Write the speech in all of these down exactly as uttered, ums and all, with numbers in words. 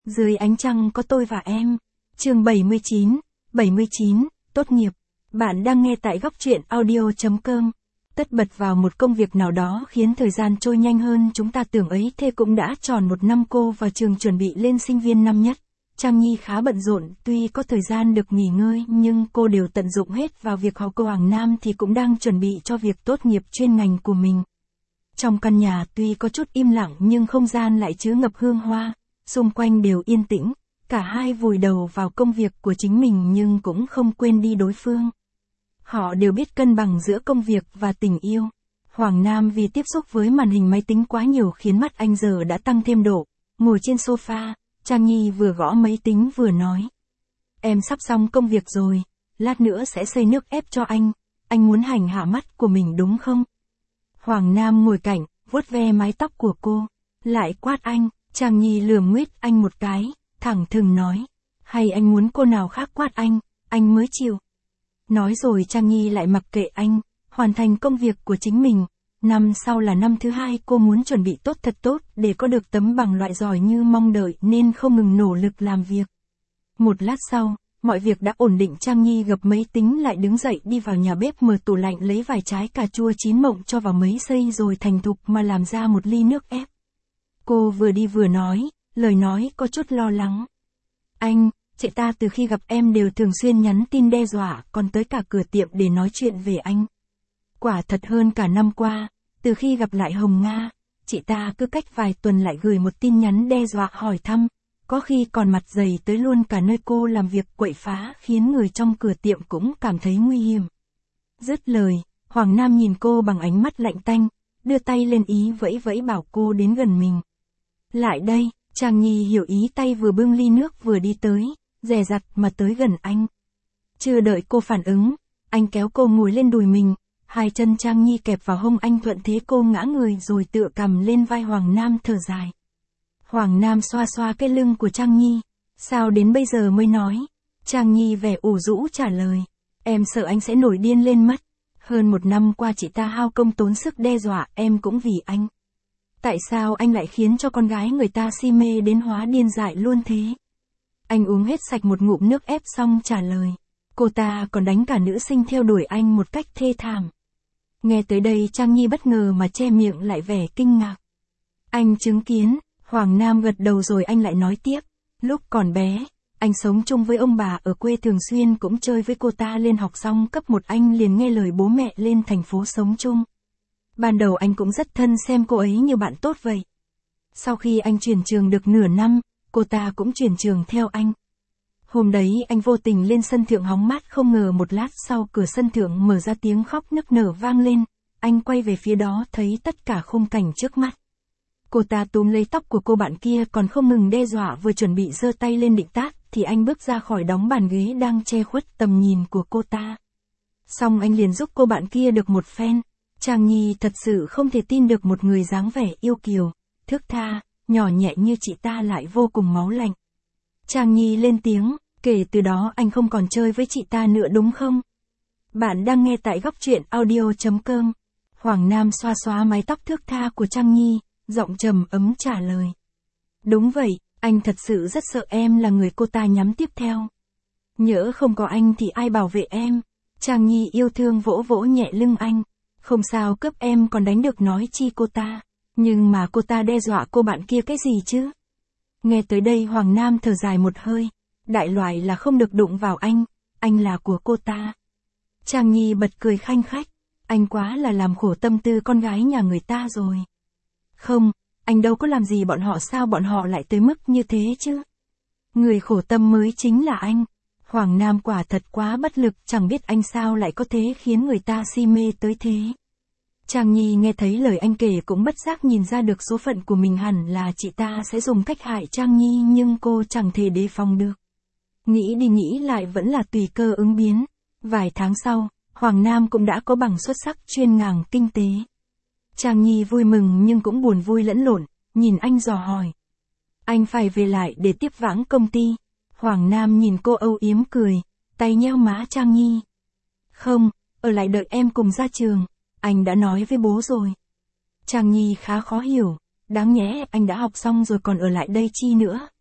Dưới ánh trăng có tôi và em. Chương bảy mươi chín, bảy mươi chín, tốt nghiệp. Bạn đang nghe tại góc truyện audio chấm com. Tất bật vào một công việc nào đó khiến thời gian trôi nhanh hơn chúng ta tưởng ấy, thế cũng đã tròn một năm cô vào trường chuẩn bị lên sinh viên năm nhất. Trang Nhi khá bận rộn, tuy có thời gian được nghỉ ngơi nhưng cô đều tận dụng hết vào việc học. Cô Hoàng Nam thì cũng đang chuẩn bị cho việc tốt nghiệp chuyên ngành của mình. Trong căn nhà tuy có chút im lặng nhưng không gian lại chứa ngập hương hoa, xung quanh đều yên tĩnh, cả hai vùi đầu vào công việc của chính mình nhưng cũng không quên đi đối phương. Họ đều biết cân bằng giữa công việc và tình yêu. Hoàng Nam vì tiếp xúc với màn hình máy tính quá nhiều khiến mắt anh giờ đã tăng thêm độ, ngồi trên sofa, Trang Nhi vừa gõ máy tính vừa nói. Em sắp xong công việc rồi, lát nữa sẽ xay nước ép cho anh, anh muốn hành hạ mắt của mình đúng không? Hoàng Nam ngồi cạnh, vuốt ve mái tóc của cô, lại quát anh. Trang Nhi lườm nguyết anh một cái, thẳng thừng nói. Hay anh muốn cô nào khác quát anh, anh mới chịu. Nói rồi Trang Nhi lại mặc kệ anh, hoàn thành công việc của chính mình. Năm sau là năm thứ hai, cô muốn chuẩn bị tốt thật tốt để có được tấm bằng loại giỏi như mong đợi nên không ngừng nỗ lực làm việc. Một lát sau, mọi việc đã ổn định, Trang Nhi gập máy tính lại đứng dậy đi vào nhà bếp, mở tủ lạnh lấy vài trái cà chua chín mọng cho vào mấy xay rồi thành thục mà làm ra một ly nước ép. Cô vừa đi vừa nói, lời nói có chút lo lắng. Anh, chị ta từ khi gặp em đều thường xuyên nhắn tin đe dọa, còn tới cả cửa tiệm để nói chuyện về anh. Quả thật hơn cả năm qua, từ khi gặp lại Hồng Nga, chị ta cứ cách vài tuần lại gửi một tin nhắn đe dọa hỏi thăm, có khi còn mặt dày tới luôn cả nơi cô làm việc, quậy phá khiến người trong cửa tiệm cũng cảm thấy nguy hiểm. Dứt lời, Hoàng Nam nhìn cô bằng ánh mắt lạnh tanh, đưa tay lên ý vẫy vẫy bảo cô đến gần mình. Lại đây, Trang Nhi hiểu ý, tay vừa bưng ly nước vừa đi tới, dè dặt mà tới gần anh. Chưa đợi cô phản ứng, anh kéo cô ngồi lên đùi mình, hai chân Trang Nhi kẹp vào hông anh, thuận thế cô ngã người rồi tựa cằm lên vai Hoàng Nam thở dài. Hoàng Nam xoa xoa cái lưng của Trang Nhi, sao đến bây giờ mới nói? Trang Nhi vẻ ủ rũ trả lời, em sợ anh sẽ nổi điên lên mất. Hơn một năm qua chị ta hao công tốn sức đe dọa em cũng vì anh. Tại sao anh lại khiến cho con gái người ta si mê đến hóa điên dại luôn thế? Anh uống hết sạch một ngụm nước ép xong trả lời. Cô ta còn đánh cả nữ sinh theo đuổi anh một cách thê thảm. Nghe tới đây Trang Nhi bất ngờ mà che miệng lại vẻ kinh ngạc. Anh chứng kiến, Hoàng Nam gật đầu rồi anh lại nói tiếp. Lúc còn bé, anh sống chung với ông bà ở quê, thường xuyên cũng chơi với cô ta, lên học xong cấp một anh liền nghe lời bố mẹ lên thành phố sống chung. Ban đầu anh cũng rất thân xem cô ấy như bạn tốt vậy. Sau khi anh chuyển trường được nửa năm, cô ta cũng chuyển trường theo anh. Hôm đấy anh vô tình lên sân thượng hóng mát, không ngờ một lát sau cửa sân thượng mở ra, tiếng khóc nức nở vang lên. Anh quay về phía đó thấy tất cả khung cảnh trước mắt. Cô ta túm lấy tóc của cô bạn kia còn không ngừng đe dọa, vừa chuẩn bị giơ tay lên định tát thì anh bước ra khỏi đóng bàn ghế đang che khuất tầm nhìn của cô ta. Xong anh liền giúp cô bạn kia được một phen. Trang Nhi thật sự không thể tin được một người dáng vẻ yêu kiều, thước tha, nhỏ nhẹ như chị ta lại vô cùng máu lạnh. Trang Nhi lên tiếng, kể từ đó anh không còn chơi với chị ta nữa đúng không? Bạn đang nghe tại góc truyện audio chấm com. Hoàng Nam xoa xoa mái tóc thước tha của Trang Nhi, giọng trầm ấm trả lời. Đúng vậy, anh thật sự rất sợ em là người cô ta nhắm tiếp theo. Nhỡ không có anh thì ai bảo vệ em? Trang Nhi yêu thương vỗ vỗ nhẹ lưng anh. Không sao, cướp em còn đánh được nói chi cô ta. Nhưng mà cô ta đe dọa cô bạn kia cái gì chứ? Nghe tới đây Hoàng Nam thở dài một hơi. Đại loại là không được đụng vào anh, anh là của cô ta. Trang Nhi bật cười khanh khách. Anh quá là làm khổ tâm tư con gái nhà người ta rồi. Không, anh đâu có làm gì bọn họ, sao bọn họ lại tới mức như thế chứ? Người khổ tâm mới chính là anh. Hoàng Nam quả thật quá bất lực, chẳng biết anh sao lại có thế khiến người ta si mê tới thế. Trang Nhi nghe thấy lời anh kể cũng bất giác nhìn ra được số phận của mình, hẳn là chị ta sẽ dùng cách hại Trang Nhi nhưng cô chẳng thể đề phòng được. Nghĩ đi nghĩ lại vẫn là tùy cơ ứng biến. Vài tháng sau, Hoàng Nam cũng đã có bằng xuất sắc chuyên ngành kinh tế. Trang Nhi vui mừng nhưng cũng buồn vui lẫn lộn, nhìn anh dò hỏi. Anh phải về lại để tiếp vãng công ty. Hoàng Nam nhìn cô âu yếm cười, tay nheo má Trang Nhi. Không, ở lại đợi em cùng ra trường, anh đã nói với bố rồi. Trang Nhi khá khó hiểu, đáng nhẽ anh đã học xong rồi còn ở lại đây chi nữa,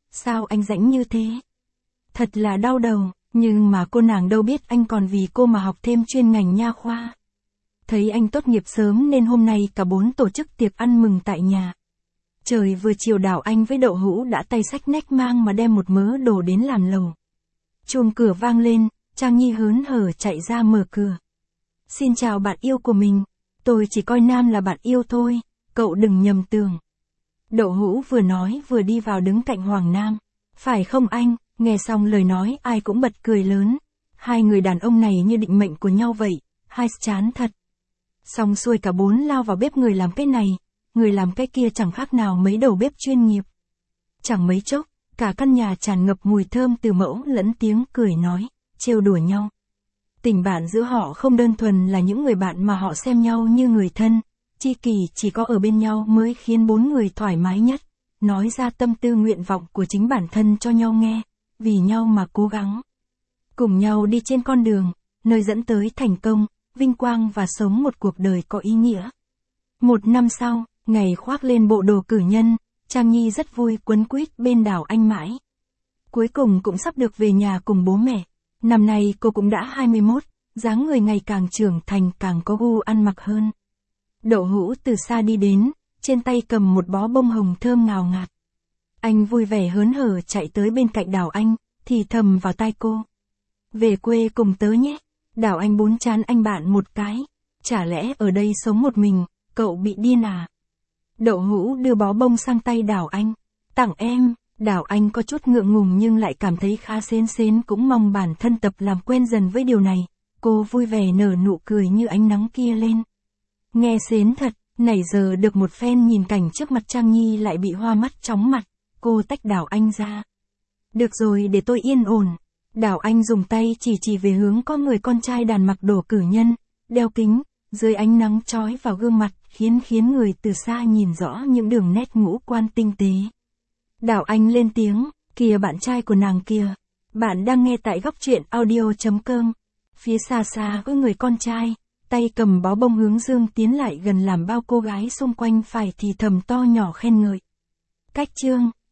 sao anh rãnh như thế? Thật là đau đầu, nhưng mà cô nàng đâu biết anh còn vì cô mà học thêm chuyên ngành nha khoa. Thấy anh tốt nghiệp sớm nên hôm nay cả bốn tổ chức tiệc ăn mừng tại nhà. Trời vừa chiều Đào Anh với Đậu Hữu đã tay xách nách mang mà đem một mớ đồ đến làm lầu. Chuông cửa vang lên, Trang Nhi hớn hở chạy ra mở cửa. Xin chào bạn yêu của mình, tôi chỉ coi Nam là bạn yêu thôi, cậu đừng nhầm tưởng. Đậu Hữu vừa nói vừa đi vào đứng cạnh Hoàng Nam. Phải không anh? Nghe xong lời nói ai cũng bật cười lớn. Hai người đàn ông này như định mệnh của nhau vậy, hai chán thật. Xong xuôi cả bốn lao vào bếp, người làm cái này, người làm cái kia chẳng khác nào mấy đầu bếp chuyên nghiệp. Chẳng mấy chốc, cả căn nhà tràn ngập mùi thơm từ mẫu lẫn tiếng cười nói, trêu đùa nhau. Tình bạn giữa họ không đơn thuần là những người bạn mà họ xem nhau như người thân, tri kỷ chỉ có ở bên nhau mới khiến bốn người thoải mái nhất, nói ra tâm tư nguyện vọng của chính bản thân cho nhau nghe, vì nhau mà cố gắng. Cùng nhau đi trên con đường, nơi dẫn tới thành công, vinh quang và sống một cuộc đời có ý nghĩa. Một năm sau, ngày khoác lên bộ đồ cử nhân, Trang Nhi rất vui quấn quýt bên Đào Anh mãi. Cuối cùng cũng sắp được về nhà cùng bố mẹ. Năm nay cô cũng đã hai mươi mốt, dáng người ngày càng trưởng thành càng có gu ăn mặc hơn. Đậu Hữu từ xa đi đến, trên tay cầm một bó bông hồng thơm ngào ngạt. Anh vui vẻ hớn hở chạy tới bên cạnh Đào Anh, thì thầm vào tai cô. Về quê cùng tớ nhé. Đào Anh bún chán anh bạn một cái. Chả lẽ ở đây sống một mình, cậu bị điên à? Đậu Hữu đưa bó bông sang tay Đào Anh. Tặng em. Đào Anh có chút ngượng ngùng nhưng lại cảm thấy khá sến sến, cũng mong bản thân tập làm quen dần với điều này. Cô vui vẻ nở nụ cười như ánh nắng kia lên. Nghe sến thật, nãy giờ được một phen nhìn cảnh trước mặt Trang Nhi lại bị hoa mắt chóng mặt. Cô tách Đào Anh ra. Được rồi, để tôi yên ổn. Đào Anh dùng tay chỉ chỉ về hướng có người con trai đàn mặc đồ cử nhân, đeo kính, dưới ánh nắng chói vào gương mặt, khiến khiến người từ xa nhìn rõ những đường nét ngũ quan tinh tế. Đào Anh lên tiếng, kìa bạn trai của nàng kìa. Bạn đang nghe tại góc truyện audio chấm com. Phía xa xa có người con trai, tay cầm bó bông hướng dương tiến lại gần làm bao cô gái xung quanh phải thì thầm to nhỏ khen ngợi. Cách chương